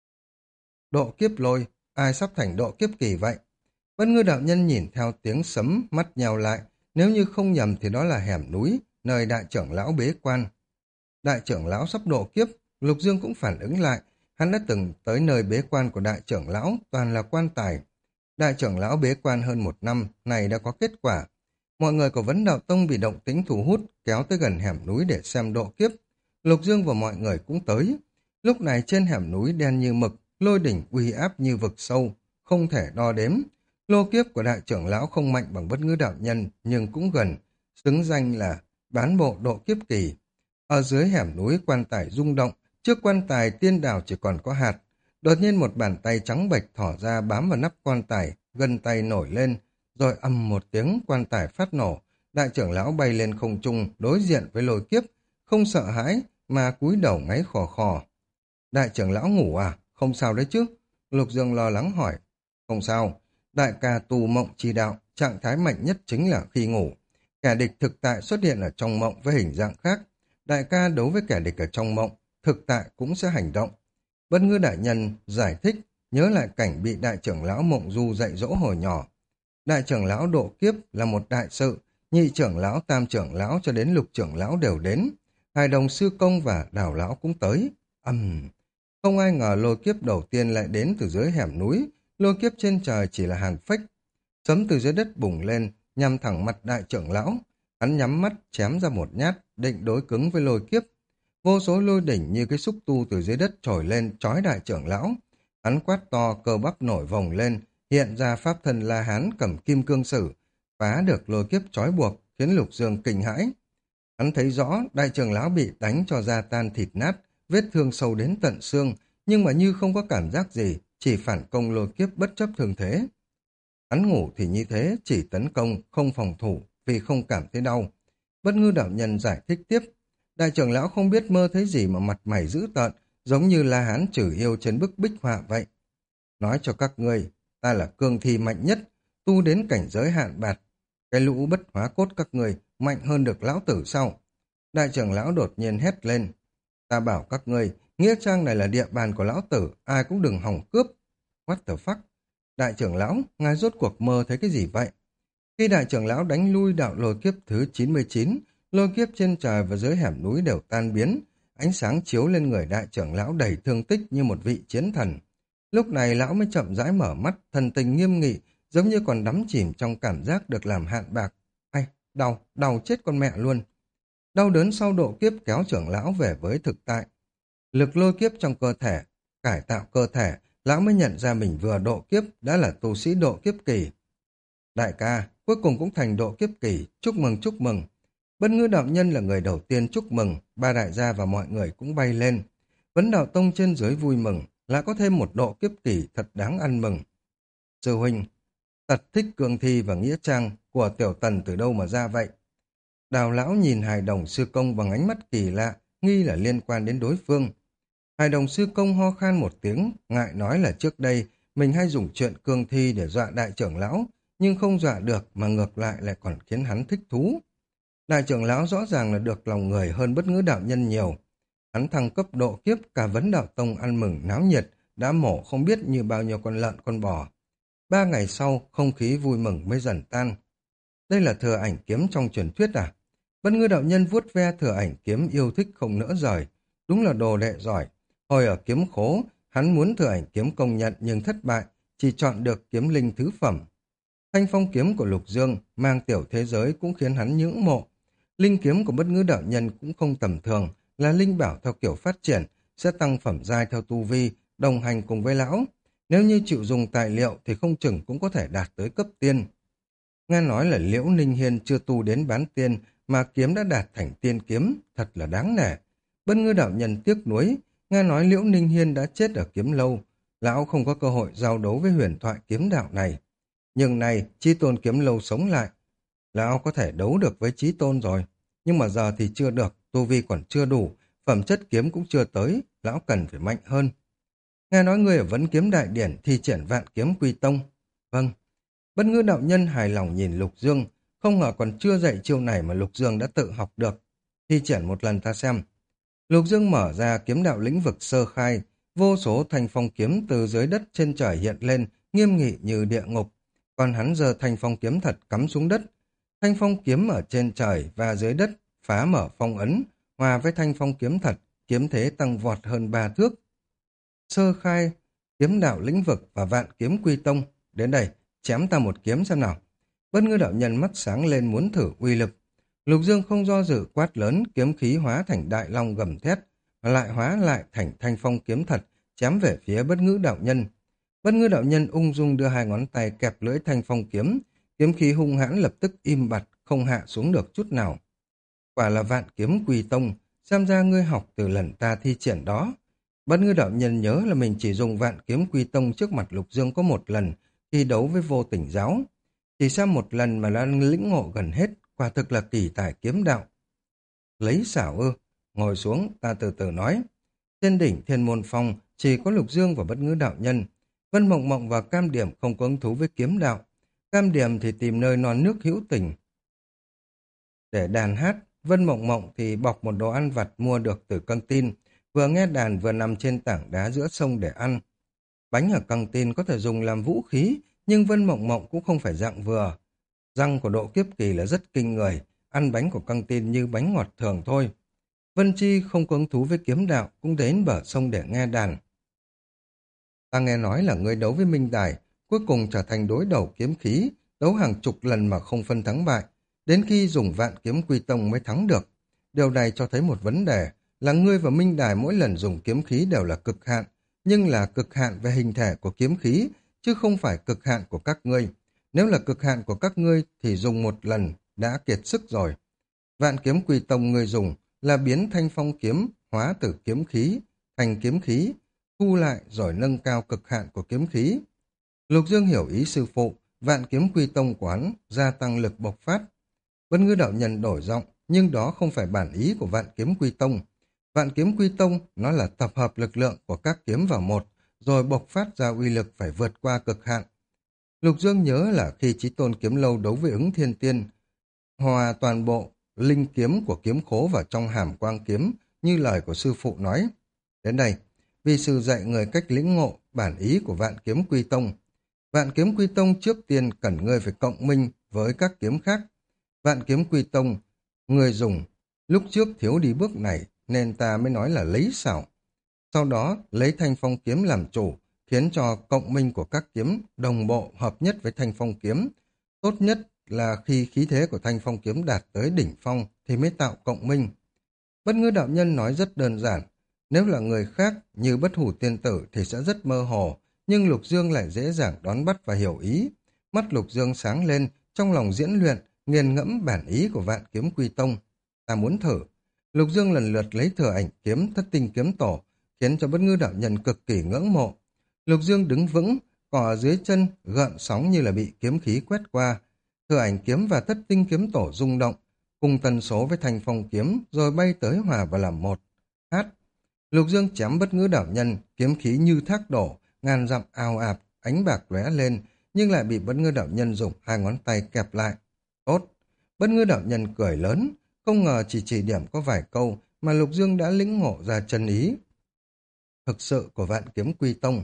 Độ kiếp lôi, ai sắp thành độ kiếp kỳ vậy? Bất Ngữ đạo nhân nhìn theo tiếng sấm, mắt nheo lại, nếu như không nhầm thì đó là hẻm núi, nơi đại trưởng lão bế quan. Đại trưởng lão sắp độ kiếp, Lục Dương cũng phản ứng lại, hắn đã từng tới nơi bế quan của đại trưởng lão, toàn là quan tài. Đại trưởng lão bế quan hơn 1 năm, này đã có kết quả. Mọi người của Vấn Đạo Tông bị động tính thu hút, kéo tới gần hẻm núi để xem độ kiếp. Lục Dương và mọi người cũng tới. Lúc này trên hẻm núi đen như mực, lôi đỉnh uy áp như vực sâu, không thể đo đếm. Lô kiếp của đại trưởng lão không mạnh bằng Bất Ngữ đạo nhân, nhưng cũng gần, xứng danh là bán bộ độ kiếp kỳ. Ở dưới hẻm núi quan tài rung động, trước quan tài tiên đào chỉ còn có hạt. Đột nhiên một bàn tay trắng bệch thỏ ra bám vào nắp quan tài, gân tay nổi lên, rồi ầm một tiếng quan tài phát nổ. Đại trưởng lão bay lên không trung đối diện với lôi kiếp, không sợ hãi mà cúi đầu ngáy khò khò. Đại trưởng lão ngủ à? Không sao đấy chứ? Lục Dương lo lắng hỏi. Không sao. Đại ca tù mộng chi đạo, trạng thái mạnh nhất chính là khi ngủ. Kẻ địch thực tại xuất hiện ở trong mộng với hình dạng khác. Đại ca đấu với kẻ địch ở trong mộng, thực tại cũng sẽ hành động. Bất Ngữ đại nhân giải thích, nhớ lại cảnh bị đại trưởng lão Mộng Du dạy dỗ hồi nhỏ. Đại trưởng lão độ kiếp là một đại sự, nhị trưởng lão, tam trưởng lão cho đến lục trưởng lão đều đến. Hài đồng sư công và đào lão cũng tới. Không ai ngờ lôi kiếp đầu tiên lại đến từ dưới hẻm núi, lôi kiếp trên trời chỉ là hàn phách. Sấm từ dưới đất bùng lên, nhằm thẳng mặt đại trưởng lão. Hắn nhắm mắt, chém ra một nhát, định đối cứng với lôi kiếp. Vô số lôi đỉnh như cái xúc tu từ dưới đất trồi lên, trói đại trưởng lão. Hắn quát to, cơ bắp nổi vòng lên, hiện ra pháp thân La Hán cầm kim cương sử, phá được lôi kiếp trói buộc, khiến Lục Dương kinh hãi. Hắn thấy rõ đại trưởng lão bị đánh cho da tan thịt nát, vết thương sâu đến tận xương, nhưng mà như không có cảm giác gì, chỉ phản công lôi kiếp bất chấp thương thế. Hắn ngủ thì như thế, chỉ tấn công, không phòng thủ, vì không cảm thấy đau. Bất Ngữ đạo nhân giải thích tiếp. Đại trưởng lão không biết mơ thấy gì mà mặt mày dữ tợn, giống như La Hán chửi yêu trên bức bích họa vậy. Nói cho các ngươi, ta là cương thi mạnh nhất, tu đến cảnh giới hạn bạt. Cái lũ bất hóa cốt các ngươi mạnh hơn được lão tử sao? Đại trưởng lão đột nhiên hét lên. Ta bảo các ngươi, nghĩa trang này là địa bàn của lão tử, ai cũng đừng hòng cướp. What the fuck? Đại trưởng lão, ngài rốt cuộc mơ thấy cái gì vậy? Khi đại trưởng lão đánh lui đạo lôi kiếp thứ 99, lôi kiếp trên trời và dưới hẻm núi đều tan biến, ánh sáng chiếu lên người đại trưởng lão đầy thương tích như một vị chiến thần. Lúc này lão mới chậm rãi mở mắt, thần tình nghiêm nghị, giống như còn đắm chìm trong cảm giác được làm hạn bạc. Ai, đau, đau chết con mẹ luôn. Đau đớn sau độ kiếp kéo trưởng lão về với thực tại. Lực lôi kiếp trong cơ thể, cải tạo cơ thể, lão mới nhận ra mình vừa độ kiếp đã là tu sĩ độ kiếp kỳ. Đại ca, cuối cùng cũng thành độ kiếp kỳ, chúc mừng chúc mừng. Bất Ngữ đạo nhân là người đầu tiên chúc mừng, ba đại gia và mọi người cũng bay lên. Vấn Đạo Tông trên dưới vui mừng, lại có thêm một độ kiếp kỳ thật đáng ăn mừng. Sư huynh, tật thích cương thi và nghĩa trang của tiểu tần từ đâu mà ra vậy? Đào lão nhìn hài đồng sư công bằng ánh mắt kỳ lạ, nghi là liên quan đến đối phương. Hài đồng sư công ho khan một tiếng, ngại nói là trước đây mình hay dùng chuyện cương thi để dọa đại trưởng lão, nhưng không dọa được mà ngược lại còn khiến hắn thích thú. Đại trưởng lão rõ ràng là được lòng người hơn Bất Ngữ đạo nhân nhiều. Hắn thăng cấp độ kiếp, cả Vấn Đạo Tông ăn mừng náo nhiệt, đã mổ không biết như bao nhiêu con lợn con bò. 3 ngày sau, không khí vui mừng mới dần tan. Đây là thừa ảnh kiếm trong truyền thuyết à? Bất Ngữ đạo nhân vuốt ve thừa ảnh kiếm yêu thích không nỡ rời. Đúng là đồ đệ giỏi. Hồi ở kiếm khố, hắn muốn thừa ảnh kiếm công nhận nhưng thất bại, chỉ chọn được kiếm linh thứ phẩm. Thanh phong kiếm của Lục Dương mang tiểu thế giới cũng khiến hắn ngưỡng mộ. Linh kiếm của Bất Ngữ đạo nhân cũng không tầm thường, là linh bảo theo kiểu phát triển, sẽ tăng phẩm giai theo tu vi, đồng hành cùng với lão. Nếu như chịu dùng tài liệu thì không chừng cũng có thể đạt tới cấp tiên. Nghe nói là Liễu Ninh Hiên chưa tu đến bán tiên mà kiếm đã đạt thành tiên kiếm, thật là đáng nể. Bất Ngư đạo nhân tiếc nuối, nghe nói Liễu Ninh Hiên đã chết ở kiếm lâu, lão không có cơ hội giao đấu với huyền thoại kiếm đạo này. Nhưng này, Chí Tôn kiếm lâu sống lại, lão có thể đấu được với Chí Tôn rồi. Nhưng mà giờ thì chưa được, tu vi còn chưa đủ, phẩm chất kiếm cũng chưa tới, lão cần phải mạnh hơn. Nghe nói ngươi ở Vấn Kiếm Đại Điển thi triển Vạn Kiếm Quy Tông. Vâng. Bất Ngư đạo nhân hài lòng nhìn Lục Dương, không ngờ còn chưa dạy chiêu này mà Lục Dương đã tự học được. Thi triển một lần ta xem. Lục Dương mở ra kiếm đạo lĩnh vực sơ khai, vô số thanh phong kiếm từ dưới đất trên trời hiện lên, nghiêm nghị như địa ngục. Còn hắn giơ thanh phong kiếm thật cắm xuống đất. Thanh phong kiếm ở trên trời và dưới đất phá mở phong ấn, hòa với thanh phong kiếm thật, kiếm thế tăng vọt hơn 3 thước. Sơ khai, kiếm đạo lĩnh vực và vạn kiếm quy tông. Đến đây, chém ta một kiếm xem nào. Bất Ngư đạo nhân mắt sáng lên muốn thử uy lực. Lục Dương không do dự quát lớn, kiếm khí hóa thành đại long gầm thét, lại hóa lại thành thanh phong kiếm thật, chém về phía Bất Ngư đạo nhân. Bất Ngư đạo nhân ung dung đưa hai ngón tay kẹp lưỡi thanh phong kiếm, kiếm khí hung hãn lập tức im bặt, không hạ xuống được chút nào. Quả là vạn kiếm quy tông, xem ra ngươi học từ lần ta thi triển đó. Bất Ngư đạo nhân nhớ là mình chỉ dùng vạn kiếm quy tông trước mặt Lục Dương có một lần, khi đấu với vô tình giáo. Chỉ xem một lần mà đã lĩnh ngộ gần hết, quả thực là kỳ tài kiếm đạo. Lấy xảo ư, ngồi xuống, ta từ từ nói. Trên đỉnh Thiên Môn Phong chỉ có Lục Dương và Bất Ngư đạo nhân. Vân Mộng Mộng và Cam Điểm không có hứng thú với kiếm đạo. Cam Điểm thì tìm nơi non nước hữu tình để đàn hát. Vân Mộng Mộng thì bọc một đồ ăn vặt mua được từ căng tin, vừa nghe đàn vừa nằm trên tảng đá giữa sông để ăn. Bánh ở căng tin có thể dùng làm vũ khí, nhưng Vân Mộng Mộng cũng không phải dạng vừa. Răng của Độ Kiếp Kỳ là rất kinh người, ăn bánh của căng tin như bánh ngọt thường thôi. Vân Chi không có hứng thú với kiếm đạo, cũng đến bờ sông để nghe đàn. Ta nghe nói là ngươi đấu với Minh Đài, cuối cùng trở thành đối đầu kiếm khí, đấu hàng chục lần mà không phân thắng bại, đến khi dùng vạn kiếm quy tông mới thắng được. Điều này cho thấy một vấn đề, là ngươi và Minh Đài mỗi lần dùng kiếm khí đều là cực hạn, nhưng là cực hạn về hình thể của kiếm khí, chứ không phải cực hạn của các ngươi. Nếu là cực hạn của các ngươi thì dùng một lần đã kiệt sức rồi. Vạn kiếm quy tông ngươi dùng là biến thanh phong kiếm hóa từ kiếm khí thành kiếm khí, thu lại rồi nâng cao cực hạn của kiếm khí. Lục Dương hiểu ý sư phụ, vạn kiếm quy tông của hắn gia tăng lực bộc phát. Bất Ngư đạo nhân đổi giọng, nhưng đó không phải bản ý của vạn kiếm quy tông. Vạn kiếm quy tông nó là tập hợp lực lượng của các kiếm vào một, rồi bộc phát ra uy lực phải vượt qua cực hạn. Lục Dương nhớ là khi Chí Tôn kiếm lâu đấu với Ứng Thiên Tiên, hòa toàn bộ linh kiếm của kiếm khố vào trong hàm quang kiếm, như lời của sư phụ nói. Đến đây, vì sư dạy người cách lĩnh ngộ bản ý của vạn kiếm quy tông. Vạn kiếm quy tông trước tiên cần ngươi phải cộng minh với các kiếm khác. Vạn kiếm quy tông, người dùng, lúc trước thiếu đi bước này, nên ta mới nói là lấy xảo. Sau đó, lấy thanh phong kiếm làm chủ, khiến cho cộng minh của các kiếm đồng bộ hợp nhất với thanh phong kiếm. Tốt nhất là khi khí thế của thanh phong kiếm đạt tới đỉnh phong thì mới tạo cộng minh. Bất Ngư đạo nhân nói rất đơn giản. Nếu là người khác như Bất Hủ Tiên Tử thì sẽ rất mơ hồ, nhưng Lục Dương lại dễ dàng đón bắt và hiểu ý. Mắt Lục Dương sáng lên, trong lòng diễn luyện, nghiền ngẫm bản ý của vạn kiếm quy tông. Ta muốn thử. Lục Dương lần lượt lấy thừa ảnh kiếm thất tinh kiếm tổ, khiến cho Bất Ngư đạo nhân cực kỳ ngưỡng mộ. Lục Dương đứng vững, cỏ ở dưới chân gợn sóng như là bị kiếm khí quét qua. Thừa ảnh kiếm và thất tinh kiếm tổ rung động, cùng tần số với thanh phong kiếm, rồi bay tới hòa và làm một. Hát. Lục Dương chém Bất Ngư đạo nhân, kiếm khí như thác đổ, ngàn dặm ào ạt, ánh bạc lóe lên, nhưng lại bị Bất Ngư đạo nhân dùng hai ngón tay kẹp lại. Tốt. Bất Ngư đạo nhân cười lớn, không ngờ chỉ điểm có vài câu mà Lục Dương đã lĩnh ngộ ra chân ý thực sự của vạn kiếm quy tông.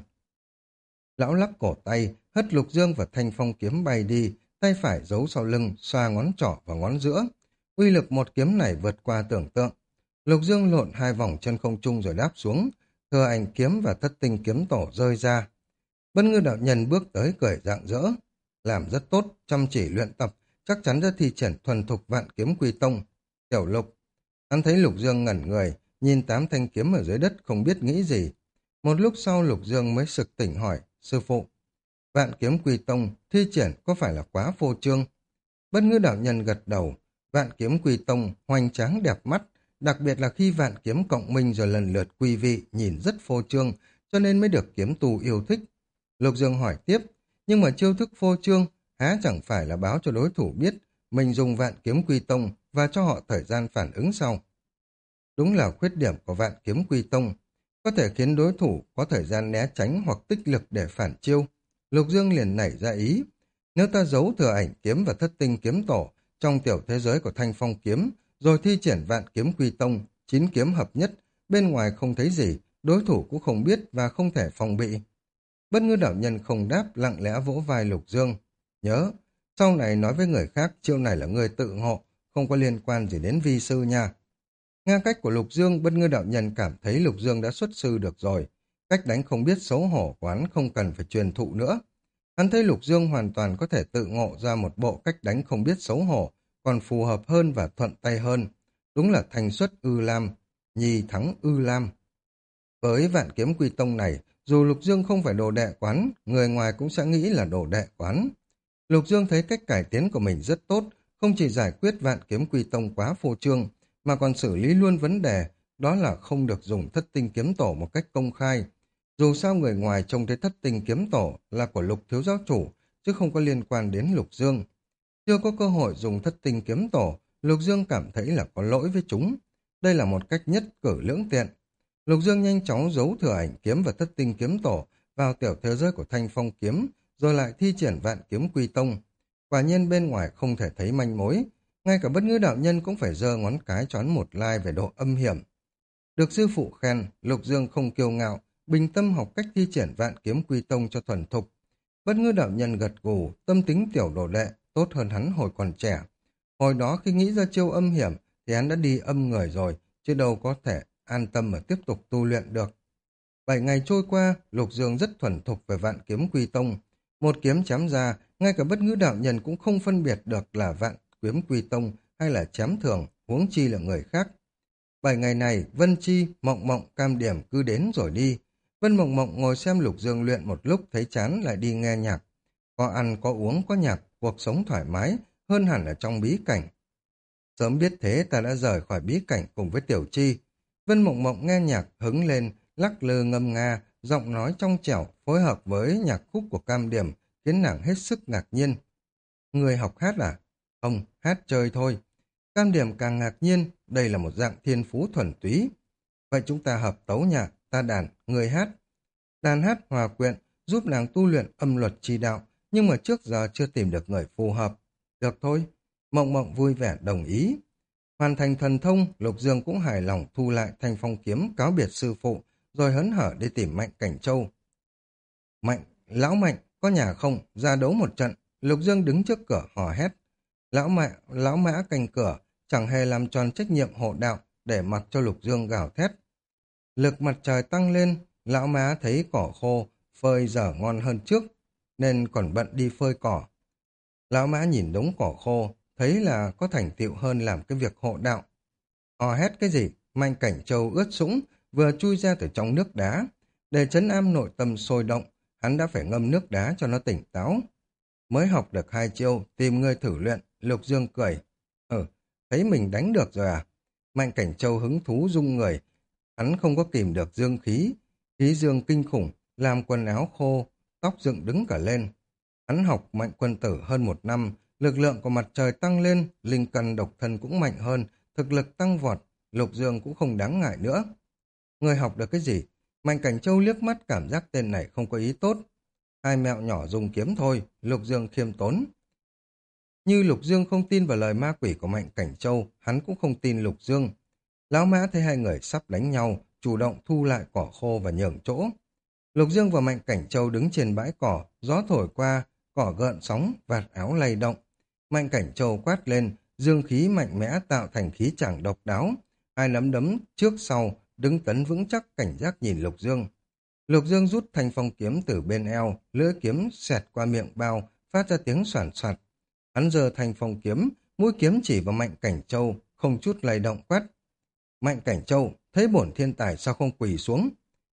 Lão lắc cổ tay, hất Lục Dương và thanh phong kiếm bay đi, tay phải giấu sau lưng, xoa ngón trỏ và ngón giữa. Uy lực một kiếm này vượt qua tưởng tượng. Lục Dương lộn hai vòng trên không trung rồi đáp xuống, thừa ảnh kiếm và thất tinh kiếm tổ rơi ra. Bất Ngư đạo nhân bước tới cười rạng rỡ. Làm rất tốt, chăm chỉ luyện tập, chắc chắn sẽ thi triển thuần thục vạn kiếm quy tông. Tiểu Lục. Hắn thấy Lục Dương ngẩn người, nhìn tám thanh kiếm ở dưới đất không biết nghĩ gì. Một lúc sau Lục Dương mới sực tỉnh hỏi, sư phụ, Vạn Kiếm Quy Tông thi triển có phải là quá phô trương? Bất Ngữ đạo nhân gật đầu, Vạn Kiếm Quy Tông hoành tráng đẹp mắt, đặc biệt là khi vạn kiếm cộng minh rồi lần lượt quy vị nhìn rất phô trương, cho nên mới được kiếm tu yêu thích. Lục Dương hỏi tiếp, nhưng mà chiêu thức phô trương há chẳng phải là báo cho đối thủ biết mình dùng Vạn Kiếm Quy Tông và cho họ thời gian phản ứng sau. Đúng là khuyết điểm của Vạn Kiếm Quy Tông, có thể khiến đối thủ có thời gian né tránh hoặc tích lực để phản chiêu. Lục Dương liền nảy ra ý, nếu ta giấu Thừa Ảnh kiếm và Thất Tinh kiếm tổ trong tiểu thế giới của Thanh Phong kiếm, rồi thi triển Vạn Kiếm Quy Tông, 9 kiếm hợp nhất, bên ngoài không thấy gì, đối thủ cũng không biết và không thể phòng bị. Bất Ngữ đạo nhân không đáp, lặng lẽ vỗ vai Lục Dương. Nhớ, sau này nói với người khác chiêu này là người tự ngộ, không có liên quan gì đến vi sư nha. Nghe cách của Lục Dương, Bất Ngữ đạo nhân cảm thấy Lục Dương đã xuất sư được rồi. Cách đánh không biết xấu hổ của hắn không cần phải truyền thụ nữa. Hắn thấy Lục Dương hoàn toàn có thể tự ngộ ra một bộ cách đánh không biết xấu hổ, còn phù hợp hơn và thuận tay hơn. Đúng là thành xuất ư lam, nhì thắng ư lam. Với Vạn Kiếm Quy Tông này, dù Lục Dương không phải đồ đệ quán, người ngoài cũng sẽ nghĩ là đồ đệ quán. Lục Dương thấy cách cải tiến của mình rất tốt, không chỉ giải quyết Vạn Kiếm Quy Tông quá phô trương, mà còn xử lý luôn vấn đề, đó là không được dùng Thất Tinh kiếm tổ một cách công khai. Dù sao người ngoài trông thấy Thất Tinh kiếm tổ là của Lục thiếu giáo chủ, chứ không có liên quan đến Lục Dương. Chưa có cơ hội dùng Thất Tinh kiếm tổ, Lục Dương cảm thấy là có lỗi với chúng. Đây là một cách nhất cử lưỡng tiện. Lục Dương nhanh chóng giấu Thừa Ảnh kiếm và Thất Tinh kiếm tổ vào tiểu thế giới của Thanh Phong kiếm, rồi lại thi triển Vạn Kiếm Quy Tông. Quả nhiên bên ngoài không thể thấy manh mối, ngay cả Bất Ngữ đạo nhân cũng phải giơ ngón cái choán một lai về độ âm hiểm. Được sư phụ khen, Lục Dương không kiêu ngạo, bình tâm học cách thi triển Vạn Kiếm Quy Tông cho thuần thục. Bất Ngữ đạo nhân gật gù, tâm tính tiểu đồ đệ tốt hơn hắn hồi còn trẻ. Hồi đó khi nghĩ ra chiêu âm hiểm thì hắn đã đi âm người rồi, chứ đâu có thể an tâm mà tiếp tục tu luyện được. 7 ngày trôi qua, Lục Dương rất thuần thục về Vạn Kiếm Quy Tông. Một kiếm chém ra, ngay cả Bất Ngữ đạo nhân cũng không phân biệt được là Vạn Kiếm Quy Tông hay là chém thường, huống chi là người khác. 7 ngày này, Vân Chi, Mộng Mộng, Cam Điểm cứ đến rồi đi. Vân Mộng Mộng ngồi xem Lục Dương luyện một lúc thấy chán lại đi nghe nhạc. Có ăn, có uống, có nhạc, cuộc sống thoải mái, hơn hẳn ở trong bí cảnh. Sớm biết thế ta đã rời khỏi bí cảnh cùng với Tiểu Chi. Vân Mộng Mộng nghe nhạc hứng lên, lắc lư ngâm nga, giọng nói trong trẻo, phối hợp với nhạc khúc của Cam Điểm, khiến nàng hết sức ngạc nhiên. Người học hát à? Không, hát chơi thôi. Cam Điểm càng ngạc nhiên, đây là một dạng thiên phú thuần túy. Vậy chúng ta hợp tấu nhạc, ta đàn, người hát. Đàn hát hòa quyện, giúp nàng tu luyện âm luật chi đạo, nhưng mà trước giờ chưa tìm được người phù hợp. Được thôi, Mộng Mộng vui vẻ đồng ý. Hoàn thành thần thông, Lục Dương cũng hài lòng thu lại Thanh Phong kiếm cáo biệt sư phụ, rồi hớn hở đi tìm Mạnh Cảnh Châu. Mạnh, lão Mạnh, có nhà không? Ra đấu một trận. Lục Dương đứng trước cửa hò hét. Lão Mã canh cửa, chẳng hề làm tròn trách nhiệm hộ đạo, để mặc cho Lục Dương gào thét. Lực mặt trời tăng lên, lão Mã thấy cỏ khô, phơi dở ngon hơn trước, nên còn bận đi phơi cỏ. Lão Mã nhìn đống cỏ khô, thấy là có thành tựu hơn làm cái việc hộ đạo. Hò hét cái gì? Mạnh Cảnh Châu ướt sũng, vừa chui ra từ trong nước đá. Để trấn am nội tâm sôi động, hắn đã phải ngâm nước đá cho nó tỉnh táo. Mới học được 2 chiêu, tìm người thử luyện, Lục Dương cười. Thấy mình đánh được rồi à? Mạnh Cảnh Châu hứng thú rung người, hắn không có kìm được dương khí. Khí dương kinh khủng, làm quần áo khô, tóc dựng đứng cả lên. Hắn học Mạnh Quân Tử hơn 1 năm, lực lượng của mặt trời tăng lên, linh căn độc thân cũng mạnh hơn, thực lực tăng vọt, Lục Dương cũng không đáng ngại nữa. Người học được cái gì? Mạnh Cảnh Châu liếc mắt cảm giác tên này không có ý tốt. 2 mẹo nhỏ dùng kiếm thôi, Lục Dương khiêm tốn. Như Lục Dương không tin vào lời ma quỷ của Mạnh Cảnh Châu, hắn cũng không tin Lục Dương. Lão Mã thấy hai người sắp đánh nhau, chủ động thu lại cỏ khô và nhường chỗ. Lục Dương và Mạnh Cảnh Châu đứng trên bãi cỏ, gió thổi qua, cỏ gợn sóng, vạt áo lay động. Mạnh Cảnh Châu quát lên, dương khí mạnh mẽ tạo thành khí chàng độc đáo. 2 nắm đấm trước sau, đứng tấn vững chắc cảnh giác nhìn Lục Dương. Lục Dương rút thanh phong kiếm từ bên eo, lưỡi kiếm xẹt qua miệng bao, phát ra tiếng xoản xoạt. Hắn giơ thanh phong kiếm, mũi kiếm chỉ vào Mạnh Cảnh Châu, không chút lay động quát. Mạnh Cảnh Châu, thấy bổn thiên tài sao không quỳ xuống?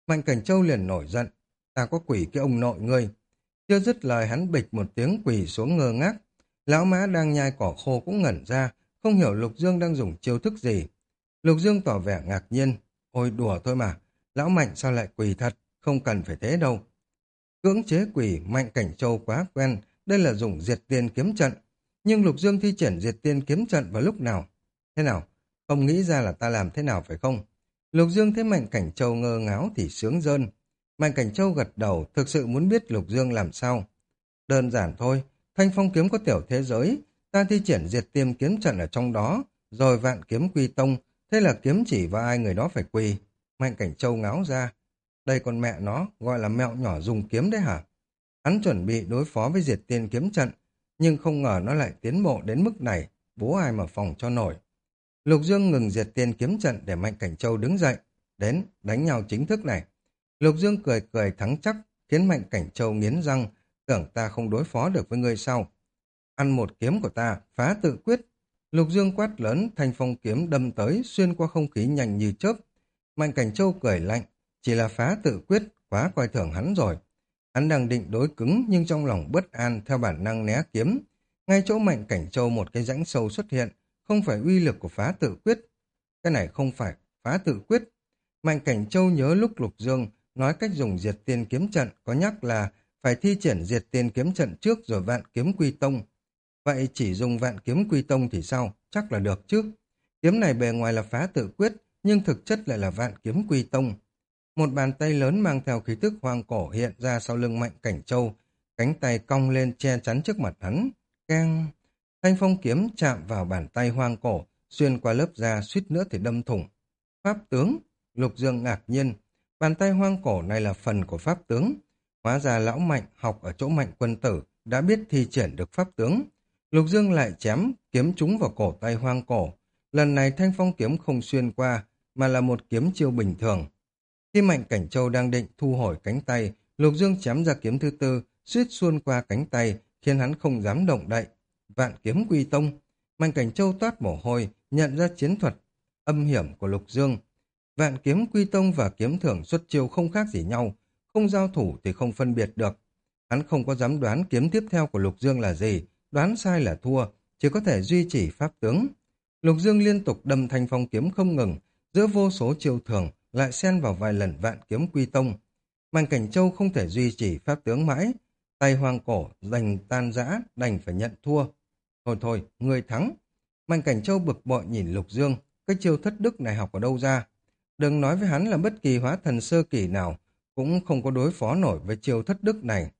Mạnh Cảnh Châu liền nổi giận. Ta có quỷ cái ông nội ngươi. Chưa dứt lời hắn bịch một tiếng quỳ xuống ngơ ngác. Lão Mã đang nhai cỏ khô cũng ngẩn ra, không hiểu Lục Dương đang dùng chiêu thức gì. Lục Dương tỏ vẻ ngạc nhiên. Ôi đùa thôi mà, lão Mạnh sao lại quỳ thật, không cần phải thế đâu. Cưỡng chế quỷ, Mạnh Cảnh Châu quá quen, đây là dùng diệt tiên kiếm trận. Nhưng Lục Dương thi triển diệt tiên kiếm trận vào lúc nào? Thế nào? Không nghĩ ra là ta làm thế nào phải không? Lục Dương thấy Mạnh Cảnh Châu ngơ ngáo thì sướng rơn. Mạnh Cảnh Châu gật đầu, thực sự muốn biết Lục Dương làm sao. Đơn giản thôi, Thanh Phong kiếm có tiểu thế giới, ta thi triển diệt tiên kiếm trận ở trong đó, rồi vạn kiếm quy tông, thế là kiếm chỉ vào ai người đó phải quỳ. Mạnh Cảnh Châu ngáo ra. Đây con mẹ nó, gọi là mẹo nhỏ dùng kiếm đấy hả? Hắn chuẩn bị đối phó với diệt tiên kiếm trận, nhưng không ngờ nó lại tiến bộ đến mức này, bố ai mà phòng cho nổi. Lục Dương ngừng diệt tiên kiếm trận để Mạnh Cảnh Châu đứng dậy, đến, đánh nhau chính thức này. Lục Dương cười cười thắng chắc, khiến Mạnh Cảnh Châu nghiến răng, tưởng ta không đối phó được với ngươi sao. Ăn một kiếm của ta, phá tự quyết. Lục Dương quát lớn, thanh phong kiếm đâm tới, xuyên qua không khí nhanh như chớp. Mạnh Cảnh Châu cười lạnh, chỉ là phá tự quyết, quá coi thường hắn rồi. Hắn đang định đối cứng nhưng trong lòng bất an theo bản năng né kiếm. Ngay chỗ Mạnh Cảnh Châu một cái rãnh sâu xuất hiện, không phải uy lực của phá tự quyết. Cái này không phải phá tự quyết. Mạnh Cảnh Châu nhớ lúc Lục Dương nói cách dùng diệt tiên kiếm trận có nhắc là phải thi triển diệt tiên kiếm trận trước rồi vạn kiếm quy tông. Vậy chỉ dùng vạn kiếm quy tông thì sao? Chắc là được chứ. Kiếm này bề ngoài là phá tự quyết, nhưng thực chất lại là vạn kiếm quy tông. Một bàn tay lớn mang theo khí tức hoang cổ hiện ra sau lưng Mạnh Cảnh Châu, cánh tay cong lên che chắn trước mặt hắn. Keng! Thanh phong kiếm chạm vào bàn tay hoang cổ, xuyên qua lớp da suýt nữa thì đâm thủng. Pháp tướng! Lục Dương ngạc nhiên. Bàn tay hoang cổ này là phần của pháp tướng. Hóa ra lão Mạnh học ở chỗ Mạnh Quân Tử đã biết thi triển được pháp tướng. Lục Dương lại chém kiếm trúng vào cổ tay hoang cổ. Lần này thanh phong kiếm không xuyên qua, mà là một kiếm chiêu bình thường. Khi Mạnh Cảnh Châu đang định thu hồi cánh tay, Lục Dương chém ra kiếm thứ tư, suýt xuôn qua cánh tay, khiến hắn không dám động đậy. Vạn kiếm quy tông. Mạnh Cảnh Châu toát mồ hôi, nhận ra chiến thuật âm hiểm của Lục Dương. Vạn kiếm quy tông và kiếm thưởng xuất chiêu không khác gì nhau, không giao thủ thì không phân biệt được. Hắn không có dám đoán kiếm tiếp theo của Lục Dương là gì, đoán sai là thua, chỉ có thể duy trì pháp tướng. Lục Dương liên tục đâm thanh phong kiếm không ngừng, giữa vô số chiêu thường lại xen vào vài lần vạn kiếm quy tông. Mạnh Cảnh Châu không thể duy trì pháp tướng mãi, tay hoang cổ đành tan rã, đành phải nhận thua. Thôi thôi, ngươi thắng. Mạnh Cảnh Châu bực bội nhìn Lục Dương, cái chiêu thất đức này học ở đâu ra? Đừng nói với hắn là bất kỳ hóa thần sơ kỳ nào cũng không có đối phó nổi với chiêu thất đức này.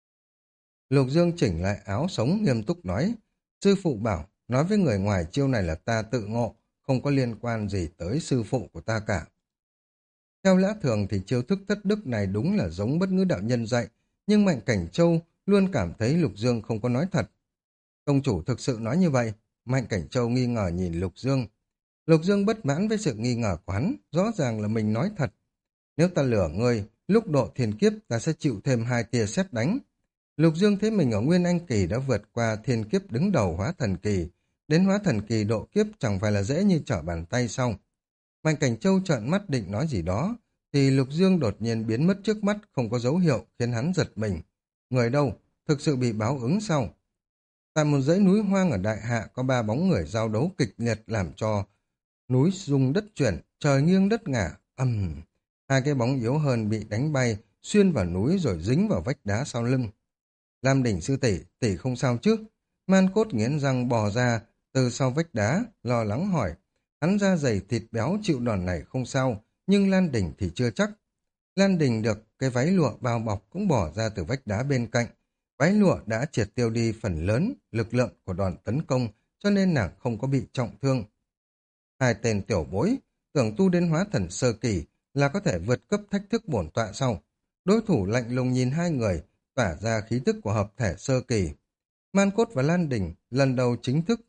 Lục Dương chỉnh lại áo sống nghiêm túc nói, sư phụ bảo, nói với người ngoài chiêu này là ta tự ngộ, không có liên quan gì tới sư phụ của ta cả. Theo lẽ thường thì chiêu thức thất đức này đúng là giống bất ngữ đạo nhân dạy, nhưng Mạnh Cảnh Châu luôn cảm thấy Lục Dương không có nói thật. Công chủ thực sự nói như vậy, Mạnh Cảnh Châu nghi ngờ nhìn Lục Dương. Lục Dương bất mãn với sự nghi ngờ của hắn, rõ ràng là mình nói thật. Nếu ta lừa ngươi, lúc độ thiên kiếp ta sẽ chịu thêm 2 tia sét đánh. Lục Dương thấy mình ở Nguyên Anh Kỳ đã vượt qua thiên kiếp đứng đầu hóa thần kỳ. Đến hóa thần kỳ độ kiếp chẳng phải là dễ như trở bàn tay sao. Mạnh Cảnh Châu trợn mắt định nói gì đó, thì Lục Dương đột nhiên biến mất trước mắt không có dấu hiệu khiến hắn giật mình. Người đâu? Thực sự bị báo ứng sao? Tại một dãy núi hoang ở Đại Hạ có 3 bóng người giao đấu kịch liệt làm cho núi rung đất chuyển, trời nghiêng đất ngả, hai cái bóng yếu hơn bị đánh bay, xuyên vào núi rồi dính vào vách đá sau lưng. Lam Đỉnh sư tỷ, tỷ không sao chứ? Man Cốt nghiến răng bò ra từ sau vách đá, lo lắng hỏi. Hắn da dày thịt béo chịu đòn này không sao, nhưng Lan Đỉnh thì chưa chắc. Lan Đỉnh được cái váy lụa bao bọc cũng bỏ ra từ vách đá bên cạnh. Váy lụa đã triệt tiêu đi phần lớn lực lượng của đòn tấn công, cho nên nàng không có bị trọng thương. Hai tên tiểu bối, tưởng tu đến hóa thần sơ kỳ là có thể vượt cấp thách thức bổn tọa sau. Đối thủ lạnh lùng nhìn hai người, tỏa ra khí tức của hợp thể sơ kỳ. Man Cốt và Lan Đình lần đầu chính thức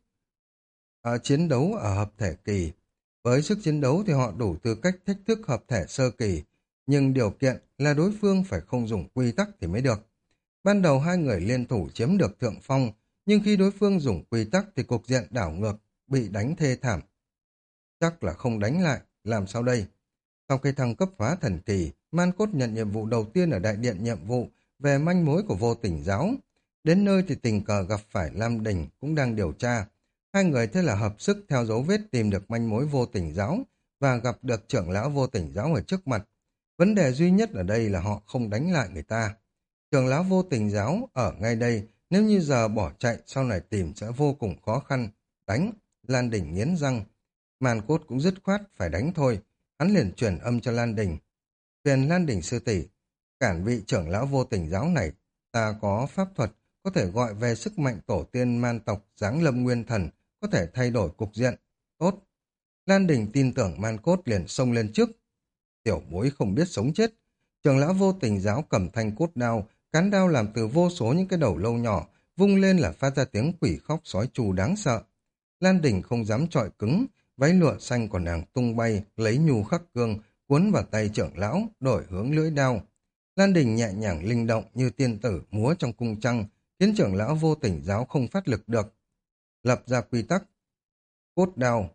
chiến đấu ở hợp thể kỳ. Với sức chiến đấu thì họ đủ tư cách thách thức hợp thể sơ kỳ, nhưng điều kiện là đối phương phải không dùng quy tắc thì mới được. Ban đầu hai người liên thủ chiếm được thượng phong, nhưng khi đối phương dùng quy tắc thì cục diện đảo ngược, bị đánh thê thảm. Chắc là không đánh lại, làm sao đây? Sau khi thăng cấp hóa thần kỳ, Man Cốt nhận nhiệm vụ đầu tiên ở đại điện nhiệm vụ về manh mối của vô tình giáo. Đến nơi thì tình cờ gặp phải Lam Đình cũng đang điều tra. Hai người thế là hợp sức theo dấu vết tìm được manh mối vô tình giáo và gặp được trưởng lão vô tình giáo ở trước mặt. Vấn đề duy nhất ở đây là họ không đánh lại người ta. Trưởng lão vô tình giáo ở ngay đây, nếu như giờ bỏ chạy sau này tìm sẽ vô cùng khó khăn. Đánh, Lan Đình nghiến răng. Man Cốt cũng dứt khoát phải đánh thôi. Hắn liền truyền âm cho Lan Đình. Truyền Lan Đình sư tỷ, cản vị trưởng lão vô tình giáo này, ta có pháp thuật có thể gọi về sức mạnh tổ tiên man tộc giáng lâm nguyên thần, có thể thay đổi cục diện. Tốt. Lan Đình tin tưởng Man Cốt liền xông lên trước. Tiểu bối không biết sống chết. Trưởng lão vô tình giáo cầm thanh cốt đao, cán đao làm từ vô số những cái đầu lâu nhỏ, vung lên là phát ra tiếng quỷ khóc sói trù đáng sợ. Lan Đình không dám chọi cứng, váy lụa xanh của nàng tung bay, lấy nhu khắc cương, cuốn vào tay trưởng lão, đổi hướng lưỡi đao. Lan Đình nhẹ nhàng linh động như tiên tử múa trong cung trăng, khiến trưởng lão vô tình giáo không phát lực được. Lập ra quy tắc, cốt đao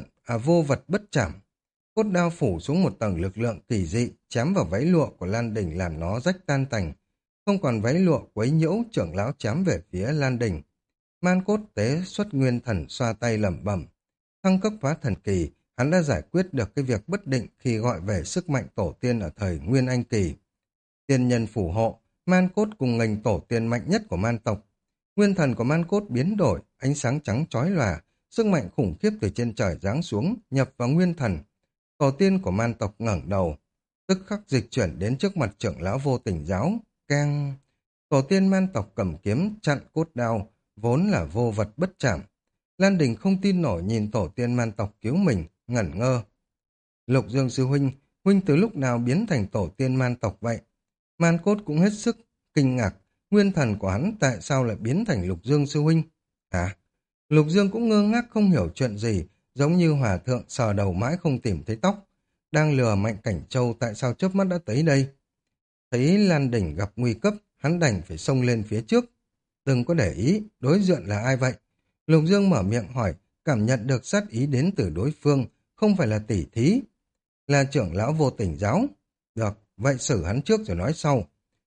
vô vật bất chảm. Cốt đao phủ xuống một tầng lực lượng kỳ dị, chém vào váy lụa của Lan Đình làm nó rách tan tành. Không còn váy lụa quấy nhiễu, trưởng lão chém về phía Lan Đình. Man Cốt tế xuất nguyên thần xoa tay lẩm bẩm. Thăng cấp hóa thần kỳ, hắn đã giải quyết được cái việc bất định khi gọi về sức mạnh tổ tiên ở thời Nguyên Anh kỳ. Tiên nhân phù hộ, Man Cốt cùng ngành tổ tiên mạnh nhất của man tộc. Nguyên thần của Man Cốt biến đổi, ánh sáng trắng chói lòa, sức mạnh khủng khiếp từ trên trời giáng xuống, nhập vào nguyên thần. Tổ tiên của man tộc ngẩng đầu, tức khắc dịch chuyển đến trước mặt trưởng lão vô tình giáo. Keng! Tổ tiên man tộc cầm kiếm chặn cốt đao, vốn là vô vật bất chảm. Lan Đình không tin nổi nhìn tổ tiên man tộc cứu mình, ngẩn ngơ. Lục Dương sư huynh, huynh từ lúc nào biến thành tổ tiên man tộc vậy? Man Cốt cũng hết sức kinh ngạc, nguyên thần của hắn tại sao lại biến thành Lục Dương sư huynh? Hả? Lục Dương cũng ngơ ngác không hiểu chuyện gì, giống như hòa thượng sờ đầu mãi không tìm thấy tóc. Đang lừa Mạnh Cảnh Châu tại sao chớp mắt đã tới đây? Thấy Lan Đình gặp nguy cấp, hắn đành phải xông lên phía trước. Đừng có để ý, đối diện là ai vậy? Lục Dương mở miệng hỏi, cảm nhận được sát ý đến từ đối phương, không phải là tỷ thí. Là trưởng lão vô tình giáo. Được, vậy xử hắn trước rồi nói sau.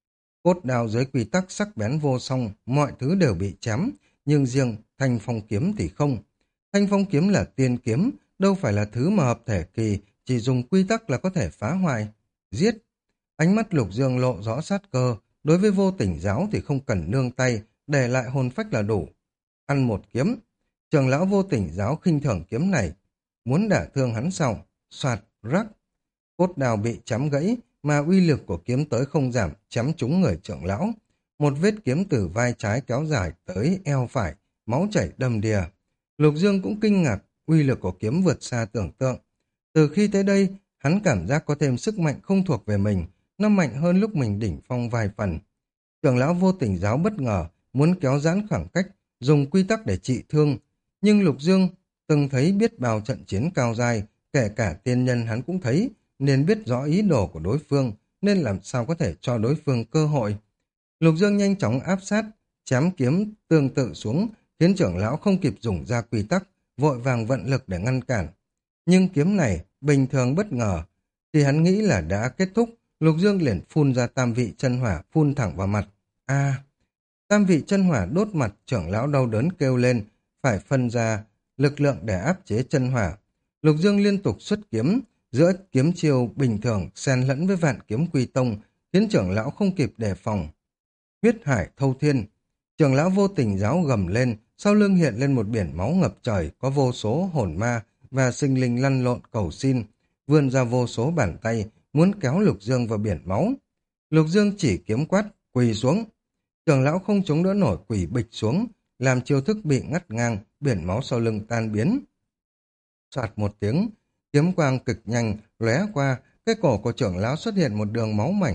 Cốt đao dưới quy tắc sắc bén vô song, mọi thứ đều bị chém, nhưng riêng thanh phong kiếm thì không. Thanh phong kiếm là tiên kiếm, đâu phải là thứ mà hợp thể kỳ, chỉ dùng quy tắc là có thể phá hoại. Giết! Ánh mắt Lục Dương lộ rõ sát cơ, đối với vô tình giáo thì không cần nương tay, để lại hồn phách là đủ. Ăn một kiếm, trưởng lão vô tình giáo khinh thường kiếm này, muốn đả thương hắn sau, soạt, rắc. Cốt đào bị chém gãy, mà uy lực của kiếm tới không giảm, chém trúng người trưởng lão. Một vết kiếm từ vai trái kéo dài tới eo phải, máu chảy đầm đìa. Lục Dương cũng kinh ngạc, uy lực của kiếm vượt xa tưởng tượng. Từ khi tới đây, hắn cảm giác có thêm sức mạnh không thuộc về mình, nó mạnh hơn lúc mình đỉnh phong vài phần. Trưởng lão vô tình giáo bất ngờ, muốn kéo giãn khoảng cách, dùng quy tắc để trị thương. Nhưng Lục Dương từng thấy biết bao trận chiến cao dai, kể cả tiên nhân hắn cũng thấy, nên biết rõ ý đồ của đối phương, nên làm sao có thể cho đối phương cơ hội. Lục Dương nhanh chóng áp sát, chém kiếm tương tự xuống, khiến trưởng lão không kịp dùng ra quy tắc, vội vàng vận lực để ngăn cản. Nhưng kiếm này, bình thường bất ngờ, thì hắn nghĩ là đã kết thúc, Lục Dương liền phun ra tam vị chân hỏa phun thẳng vào mặt. Tam vị chân hỏa đốt mặt, trưởng lão đau đớn kêu lên, phải phân ra lực lượng để áp chế chân hỏa. Lục Dương liên tục xuất kiếm, giữa kiếm chiêu bình thường xen lẫn với vạn kiếm quy tông, khiến trưởng lão không kịp đề phòng. Huyết hải thâu thiên, trưởng lão vô tình giáo gầm lên, sau lưng hiện lên một biển máu ngập trời, có vô số hồn ma và sinh linh lăn lộn cầu xin, vươn ra vô số bàn tay, muốn kéo Lục Dương vào biển máu. Lục Dương chỉ kiếm quát, quỳ xuống. Trưởng lão không chống đỡ nổi, quỳ bịch xuống, làm chiêu thức bị ngắt ngang, biển máu sau lưng tan biến. Soạt một tiếng, kiếm quang cực nhanh lóe qua, cái cổ của trưởng lão xuất hiện một đường máu mảnh.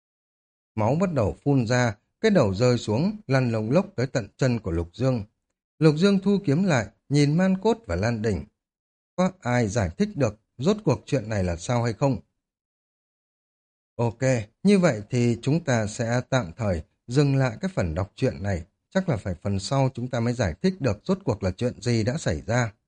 Máu bắt đầu phun ra, cái đầu rơi xuống, lăn lông lốc tới tận chân của Lục Dương. Lục Dương thu kiếm lại, nhìn Man Cốt và Lan Đình. Có ai giải thích được rốt cuộc chuyện này là sao hay không? Ok, như vậy thì chúng ta sẽ tạm thời dừng lại cái phần đọc truyện này. Chắc là phải phần sau chúng ta mới giải thích được rốt cuộc là chuyện gì đã xảy ra.